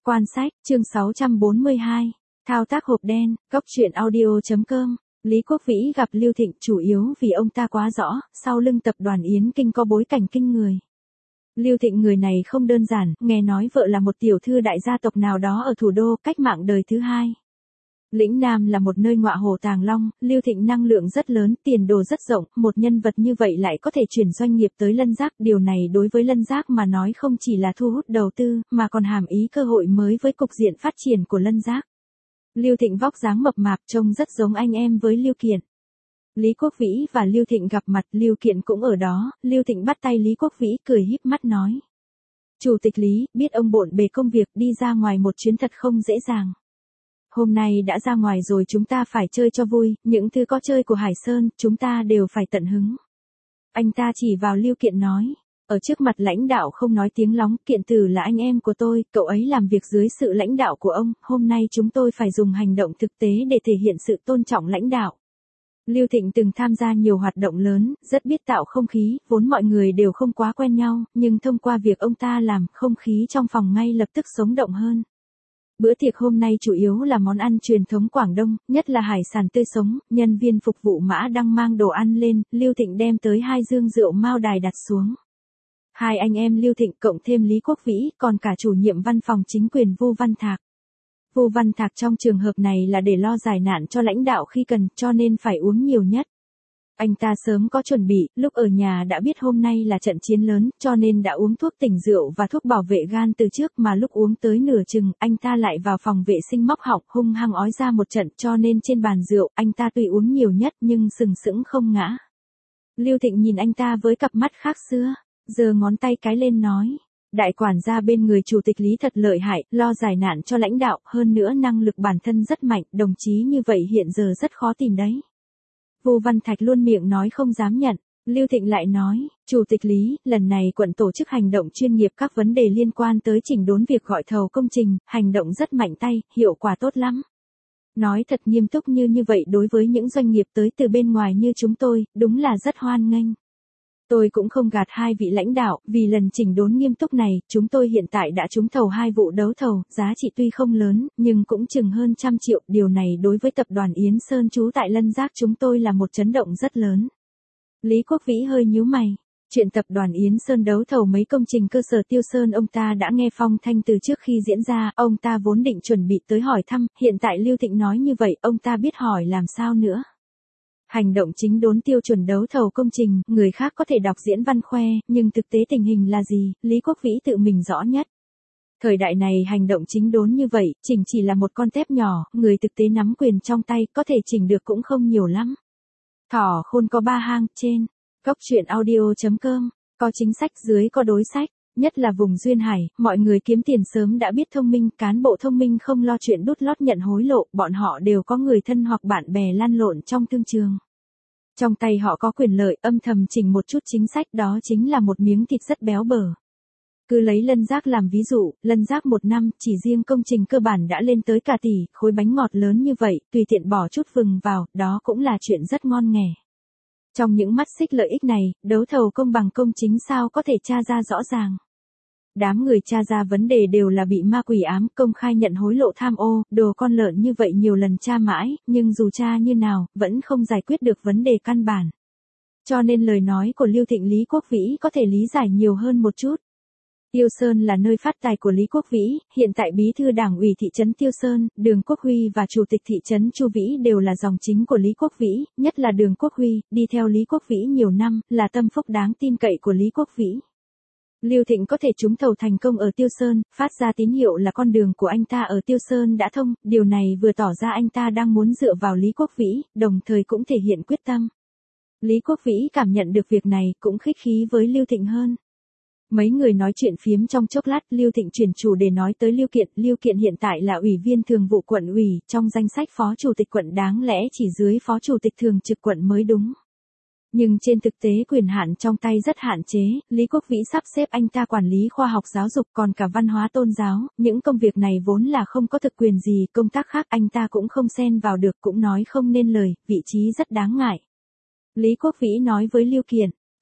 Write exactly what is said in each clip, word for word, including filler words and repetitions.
Quan sách, chương sáu trăm bốn mươi hai. Thao tác hộp đen, góc truyện audio.com. Lý Quốc Vĩ gặp Lưu Thịnh chủ yếu vì ông ta quá rõ, sau lưng tập đoàn Yến Kinh có bối cảnh kinh người. Lưu Thịnh người này không đơn giản, nghe nói vợ là một tiểu thư đại gia tộc nào đó ở thủ đô cách mạng đời thứ hai. Lĩnh Nam là một nơi ngọa hổ tàng long, Lưu Thịnh năng lượng rất lớn, tiền đồ rất rộng, một nhân vật như vậy lại có thể chuyển doanh nghiệp tới Lân Giác, điều này đối với Lân Giác mà nói không chỉ là thu hút đầu tư, mà còn hàm ý cơ hội mới với cục diện phát triển của Lân Giác. Lưu Thịnh vóc dáng mập mạp trông rất giống anh em với Lưu Kiện. Lý Quốc Vĩ và Lưu Thịnh gặp mặt, Lưu Kiện cũng ở đó, Lưu Thịnh bắt tay Lý Quốc Vĩ cười híp mắt nói. Chủ tịch Lý, biết ông bộn bề công việc đi ra ngoài một chuyến thật không dễ dàng. Hôm nay đã ra ngoài rồi chúng ta phải chơi cho vui, những thứ có chơi của Hải Sơn, chúng ta đều phải tận hứng. Anh ta chỉ vào Lưu Kiện nói, ở trước mặt lãnh đạo không nói tiếng lóng, Kiện Tử là anh em của tôi, cậu ấy làm việc dưới sự lãnh đạo của ông, hôm nay chúng tôi phải dùng hành động thực tế để thể hiện sự tôn trọng lãnh đạo. Lưu Thịnh từng tham gia nhiều hoạt động lớn, rất biết tạo không khí, vốn mọi người đều không quá quen nhau, nhưng thông qua việc ông ta làm, không khí trong phòng ngay lập tức sống động hơn. Bữa tiệc hôm nay chủ yếu là món ăn truyền thống Quảng Đông, nhất là hải sản tươi sống, nhân viên phục vụ Mã đang mang đồ ăn lên, Lưu Thịnh đem tới hai dương rượu Mao Đài đặt xuống. Hai anh em Lưu Thịnh cộng thêm Lý Quốc Vĩ, còn cả chủ nhiệm văn phòng chính quyền Vu Văn Thạc. Vu Văn Thạc trong trường hợp này là để lo giải nạn cho lãnh đạo khi cần, cho nên phải uống nhiều nhất. Anh ta sớm có chuẩn bị, lúc ở nhà đã biết hôm nay là trận chiến lớn, cho nên đã uống thuốc tỉnh rượu và thuốc bảo vệ gan từ trước, mà lúc uống tới nửa chừng, anh ta lại vào phòng vệ sinh móc họng hung hăng ói ra một trận, cho nên trên bàn rượu, anh ta tuy uống nhiều nhất nhưng sừng sững không ngã. Lưu Thịnh nhìn anh ta với cặp mắt khác xưa, giơ ngón tay cái lên nói. Đại quản gia bên người chủ tịch Lý thật lợi hại, lo giải nạn cho lãnh đạo, hơn nữa năng lực bản thân rất mạnh, đồng chí như vậy hiện giờ rất khó tìm đấy. Vu Văn Thạch luôn miệng nói không dám nhận, Lưu Thịnh lại nói, Chủ tịch Lý, lần này quận tổ chức hành động chuyên nghiệp các vấn đề liên quan tới chỉnh đốn việc gọi thầu công trình, hành động rất mạnh tay, hiệu quả tốt lắm. Nói thật nghiêm túc như như vậy đối với những doanh nghiệp tới từ bên ngoài như chúng tôi, đúng là rất hoan nghênh. Tôi cũng không gạt hai vị lãnh đạo, vì lần chỉnh đốn nghiêm túc này, chúng tôi hiện tại đã trúng thầu hai vụ đấu thầu, giá trị tuy không lớn, nhưng cũng chừng hơn trăm triệu, điều này đối với tập đoàn Yến Sơn trú tại Lân Giác chúng tôi là một chấn động rất lớn. Lý Quốc Vĩ hơi nhíu mày, chuyện tập đoàn Yến Sơn đấu thầu mấy công trình cơ sở Tiêu Sơn ông ta đã nghe phong thanh từ trước khi diễn ra, ông ta vốn định chuẩn bị tới hỏi thăm, hiện tại Lưu Thịnh nói như vậy, ông ta biết hỏi làm sao nữa. Hành động chính đốn tiêu chuẩn đấu thầu công trình, người khác có thể đọc diễn văn khoe, nhưng thực tế tình hình là gì, Lý Quốc Vĩ tự mình rõ nhất. Thời đại này hành động chính đốn như vậy, chỉnh chỉ là một con tép nhỏ, người thực tế nắm quyền trong tay, có thể chỉnh được cũng không nhiều lắm. Thỏ khôn có ba hang, trên, góc truyện audio.com, có chính sách dưới có đối sách. Nhất là vùng Duyên Hải, mọi người kiếm tiền sớm đã biết thông minh, cán bộ thông minh không lo chuyện đút lót nhận hối lộ, bọn họ đều có người thân hoặc bạn bè lăn lộn trong thương trường. Trong tay họ có quyền lợi, âm thầm chỉnh một chút chính sách, đó chính là một miếng thịt rất béo bở. Cứ lấy Lân Giác làm ví dụ, Lân Giác một năm, chỉ riêng công trình cơ bản đã lên tới cả tỷ, khối bánh ngọt lớn như vậy, tùy tiện bỏ chút vừng vào, đó cũng là chuyện rất ngon nghẻ. Trong những mắt xích lợi ích này, đấu thầu công bằng công chính sao có thể tra ra rõ ràng. Đám người tra ra vấn đề đều là bị ma quỷ ám, công khai nhận hối lộ tham ô, đồ con lợn như vậy nhiều lần tra mãi, nhưng dù tra như nào, vẫn không giải quyết được vấn đề căn bản. Cho nên lời nói của Lưu Thịnh Lý Quốc Vĩ có thể lý giải nhiều hơn một chút. Tiêu Sơn là nơi phát tài của Lý Quốc Vĩ, hiện tại bí thư đảng ủy thị trấn Tiêu Sơn, Đường Quốc Huy và chủ tịch thị trấn Chu Vĩ đều là dòng chính của Lý Quốc Vĩ, nhất là Đường Quốc Huy, đi theo Lý Quốc Vĩ nhiều năm, là tâm phúc đáng tin cậy của Lý Quốc Vĩ. Lưu Thịnh có thể trúng thầu thành công ở Tiêu Sơn, phát ra tín hiệu là con đường của anh ta ở Tiêu Sơn đã thông, điều này vừa tỏ ra anh ta đang muốn dựa vào Lý Quốc Vĩ, đồng thời cũng thể hiện quyết tâm. Lý Quốc Vĩ cảm nhận được việc này, cũng khích khí với Lưu Thịnh hơn. Mấy người nói chuyện phiếm trong chốc lát, Lưu Thịnh chuyển chủ đề nói tới Lưu Kiện, Lưu Kiện hiện tại là ủy viên thường vụ quận ủy, trong danh sách phó chủ tịch quận đáng lẽ chỉ dưới phó chủ tịch thường trực quận mới đúng. Nhưng trên thực tế quyền hạn trong tay rất hạn chế, Lý Quốc Vĩ sắp xếp anh ta quản lý khoa học giáo dục còn cả văn hóa tôn giáo, những công việc này vốn là không có thực quyền gì, công tác khác anh ta cũng không xen vào được, cũng nói không nên lời, vị trí rất đáng ngại. Lý Quốc Vĩ nói với Lưu Kiện,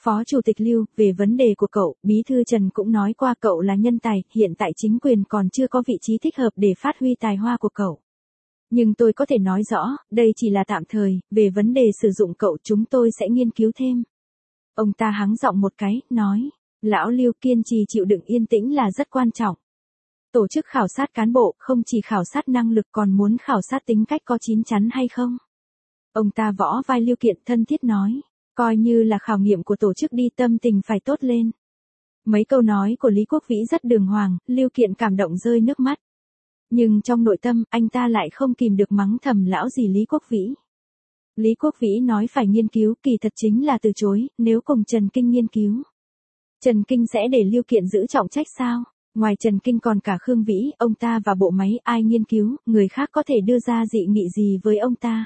Phó Chủ tịch Lưu, về vấn đề của cậu, Bí thư Trần cũng nói qua cậu là nhân tài, hiện tại chính quyền còn chưa có vị trí thích hợp để phát huy tài hoa của cậu. Nhưng tôi có thể nói rõ, đây chỉ là tạm thời, về vấn đề sử dụng cậu chúng tôi sẽ nghiên cứu thêm. Ông ta hắng giọng một cái, nói, lão Lưu, kiên trì chịu đựng yên tĩnh là rất quan trọng. Tổ chức khảo sát cán bộ không chỉ khảo sát năng lực còn muốn khảo sát tính cách có chín chắn hay không. Ông ta võ vai Lưu Kiện thân thiết nói, coi như là khảo nghiệm của tổ chức đi, tâm tình phải tốt lên. Mấy câu nói của Lý Quốc Vĩ rất đường hoàng, Lưu Kiện cảm động rơi nước mắt. Nhưng trong nội tâm, anh ta lại không kìm được mắng thầm lão gì Lý Quốc Vĩ. Lý Quốc Vĩ nói phải nghiên cứu, kỳ thật chính là từ chối, nếu cùng Trần Kinh nghiên cứu. Trần Kinh sẽ để Lưu Kiện giữ trọng trách sao? Ngoài Trần Kinh còn cả Khương Vĩ, ông ta và bộ máy ai nghiên cứu, người khác có thể đưa ra dị nghị gì với ông ta.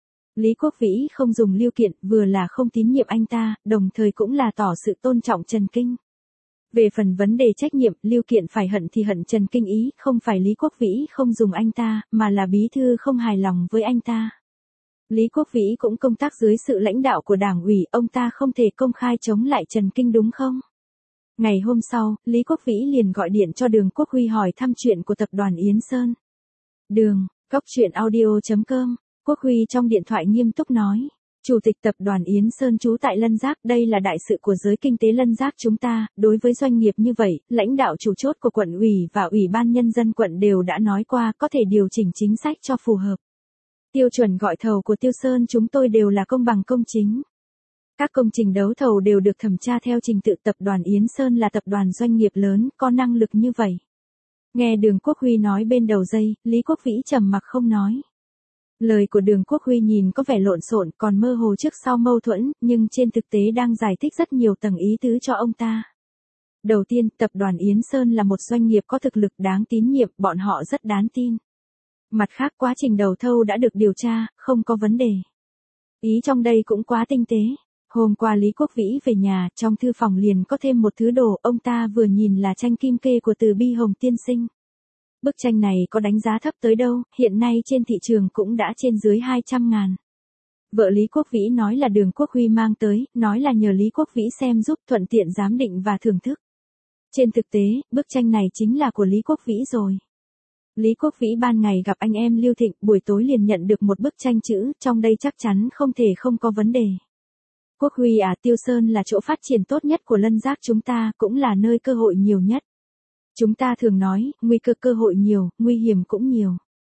Lý Quốc Vĩ không dùng Lưu Kiện, vừa là không tín nhiệm anh ta, đồng thời cũng là tỏ sự tôn trọng Trần Kinh. Về phần vấn đề trách nhiệm, Lưu Kiện phải hận thì hận Trần Kinh ý, không phải Lý Quốc Vĩ không dùng anh ta, mà là bí thư không hài lòng với anh ta. Lý Quốc Vĩ cũng công tác dưới sự lãnh đạo của Đảng ủy, ông ta không thể công khai chống lại Trần Kinh đúng không? Ngày hôm sau, Lý Quốc Vĩ liền gọi điện cho Đường Quốc Huy hỏi thăm chuyện của tập đoàn Yến Sơn. Đường, cóc truyện audio chấm com, Quốc Huy trong điện thoại nghiêm túc nói. Chủ tịch tập đoàn Yến Sơn trú tại Lân Giác, đây là đại sự của giới kinh tế Lân Giác chúng ta, đối với doanh nghiệp như vậy, lãnh đạo chủ chốt của quận ủy và ủy ban nhân dân quận đều đã nói qua có thể điều chỉnh chính sách cho phù hợp. Tiêu chuẩn gọi thầu của Tiêu Sơn chúng tôi đều là công bằng công chính. Các công trình đấu thầu đều được thẩm tra theo trình tự, tập đoàn Yến Sơn là tập đoàn doanh nghiệp lớn, có năng lực như vậy. Nghe Đường Quốc Huy nói bên đầu dây, Lý Quốc Vĩ trầm mặc không nói. Lời của Đường Quốc Huy nhìn có vẻ lộn xộn, còn mơ hồ trước sau mâu thuẫn, nhưng trên thực tế đang giải thích rất nhiều tầng ý tứ cho ông ta. Đầu tiên, tập đoàn Yến Sơn là một doanh nghiệp có thực lực đáng tín nhiệm, bọn họ rất đáng tin. Mặt khác, quá trình đầu thầu đã được điều tra, không có vấn đề. Ý trong đây cũng quá tinh tế. Hôm qua Lý Quốc Vĩ về nhà, trong thư phòng liền có thêm một thứ đồ, ông ta vừa nhìn là tranh kim kê của Từ Bi Hồng tiên sinh. Bức tranh này có đánh giá thấp tới đâu, hiện nay trên thị trường cũng đã trên dưới hai trăm ngàn. Vợ Lý Quốc Vĩ nói là Đường Quốc Huy mang tới, nói là nhờ Lý Quốc Vĩ xem giúp thuận tiện giám định và thưởng thức. Trên thực tế, bức tranh này chính là của Lý Quốc Vĩ rồi. Lý Quốc Vĩ ban ngày gặp anh em Lưu Thịnh, buổi tối liền nhận được một bức tranh chữ, trong đây chắc chắn không thể không có vấn đề. Quốc Huy à, Tiêu Sơn là chỗ phát triển tốt nhất của Lân Giác chúng ta, cũng là nơi cơ hội nhiều nhất. Chúng ta thường nói, nguy cơ cơ hội nhiều, nguy hiểm cũng nhiều.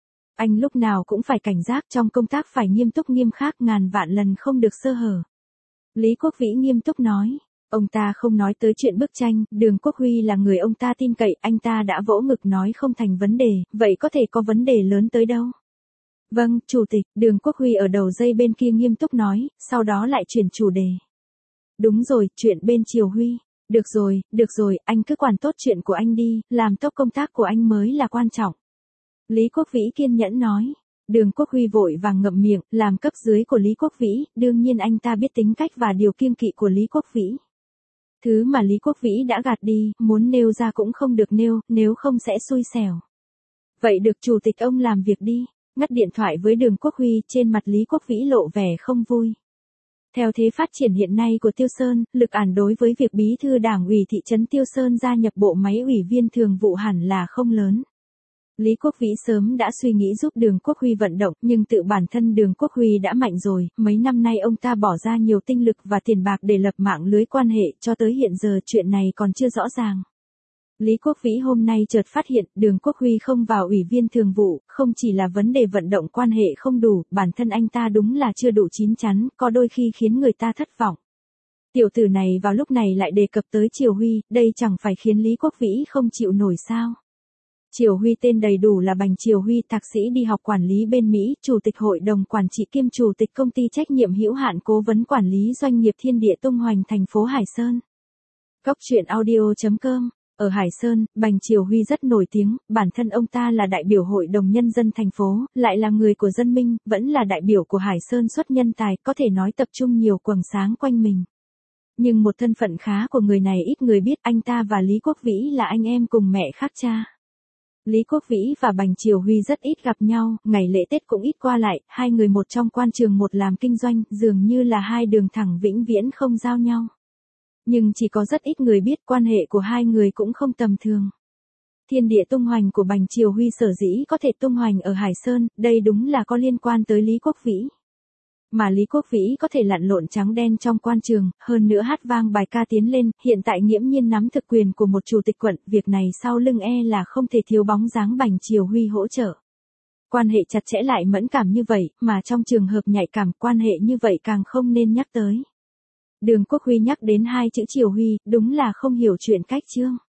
Anh lúc nào cũng phải cảnh giác, trong công tác phải nghiêm túc nghiêm khắc, ngàn vạn lần không được sơ hở. Lý Quốc Vĩ nghiêm túc nói. Ông ta không nói tới chuyện bức tranh, Đường Quốc Huy là người ông ta tin cậy, anh ta đã vỗ ngực nói không thành vấn đề, vậy có thể có vấn đề lớn tới đâu. Vâng, Chủ tịch, Đường Quốc Huy ở đầu dây bên kia nghiêm túc nói, sau đó lại chuyển chủ đề. Đúng rồi, chuyện bên Triều Huy. Được rồi, được rồi, anh cứ quản tốt chuyện của anh đi, làm tốt công tác của anh mới là quan trọng. Lý Quốc Vĩ kiên nhẫn nói. Đường Quốc Huy vội vàng ngậm miệng, làm cấp dưới của Lý Quốc Vĩ, đương nhiên anh ta biết tính cách và điều kiêng kỵ của Lý Quốc Vĩ. Thứ mà Lý Quốc Vĩ đã gạt đi, muốn nêu ra cũng không được nêu, nếu không sẽ xui xẻo. Vậy được Chủ tịch ông làm việc đi. Ngắt điện thoại với Đường Quốc Huy, trên mặt Lý Quốc Vĩ lộ vẻ không vui. Theo thế phát triển hiện nay của Tiêu Sơn, lực ảnh đối với việc bí thư đảng ủy thị trấn Tiêu Sơn gia nhập bộ máy ủy viên thường vụ hẳn là không lớn. Lý Quốc Vĩ sớm đã suy nghĩ giúp Đường Quốc Huy vận động, nhưng tự bản thân Đường Quốc Huy đã mạnh rồi, mấy năm nay ông ta bỏ ra nhiều tinh lực và tiền bạc để lập mạng lưới quan hệ, cho tới hiện giờ chuyện này còn chưa rõ ràng. Lý Quốc Vĩ hôm nay chợt phát hiện, Đường Quốc Huy không vào ủy viên thường vụ, không chỉ là vấn đề vận động quan hệ không đủ, bản thân anh ta đúng là chưa đủ chín chắn, có đôi khi khiến người ta thất vọng. Tiểu tử này vào lúc này lại đề cập tới Triều Huy, đây chẳng phải khiến Lý Quốc Vĩ không chịu nổi sao? Triều Huy tên đầy đủ là Bành Triều Huy, thạc sĩ đi học quản lý bên Mỹ, chủ tịch hội đồng quản trị kiêm chủ tịch công ty trách nhiệm hữu hạn cố vấn quản lý doanh nghiệp Thiên Địa tung hoành thành phố Hải Sơn. Cóc truyện audio chấm com. Ở Hải Sơn, Bành Triều Huy rất nổi tiếng, bản thân ông ta là đại biểu hội đồng nhân dân thành phố, lại là người của dân minh, vẫn là đại biểu của Hải Sơn xuất nhân tài, có thể nói tập trung nhiều quầng sáng quanh mình. Nhưng một thân phận khá của người này ít người biết, anh ta và Lý Quốc Vĩ là anh em cùng mẹ khác cha. Lý Quốc Vĩ và Bành Triều Huy rất ít gặp nhau, ngày lễ Tết cũng ít qua lại, hai người một trong quan trường một làm kinh doanh, dường như là hai đường thẳng vĩnh viễn không giao nhau. Nhưng chỉ có rất ít người biết quan hệ của hai người cũng không tầm thường. Thiên địa tung hoành của Bành Triều Huy sở dĩ có thể tung hoành ở Hải Sơn, đây đúng là có liên quan tới Lý Quốc Vĩ. Mà Lý Quốc Vĩ có thể lặn lộn trắng đen trong quan trường, hơn nữa hát vang bài ca tiến lên, hiện tại nghiễm nhiên nắm thực quyền của một chủ tịch quận, việc này sau lưng e là không thể thiếu bóng dáng Bành Triều Huy hỗ trợ. Quan hệ chặt chẽ lại mẫn cảm như vậy, mà trong trường hợp nhạy cảm quan hệ như vậy càng không nên nhắc tới. Đường Quốc Huy nhắc đến hai chữ Triều Huy, đúng là không hiểu chuyện cách chương.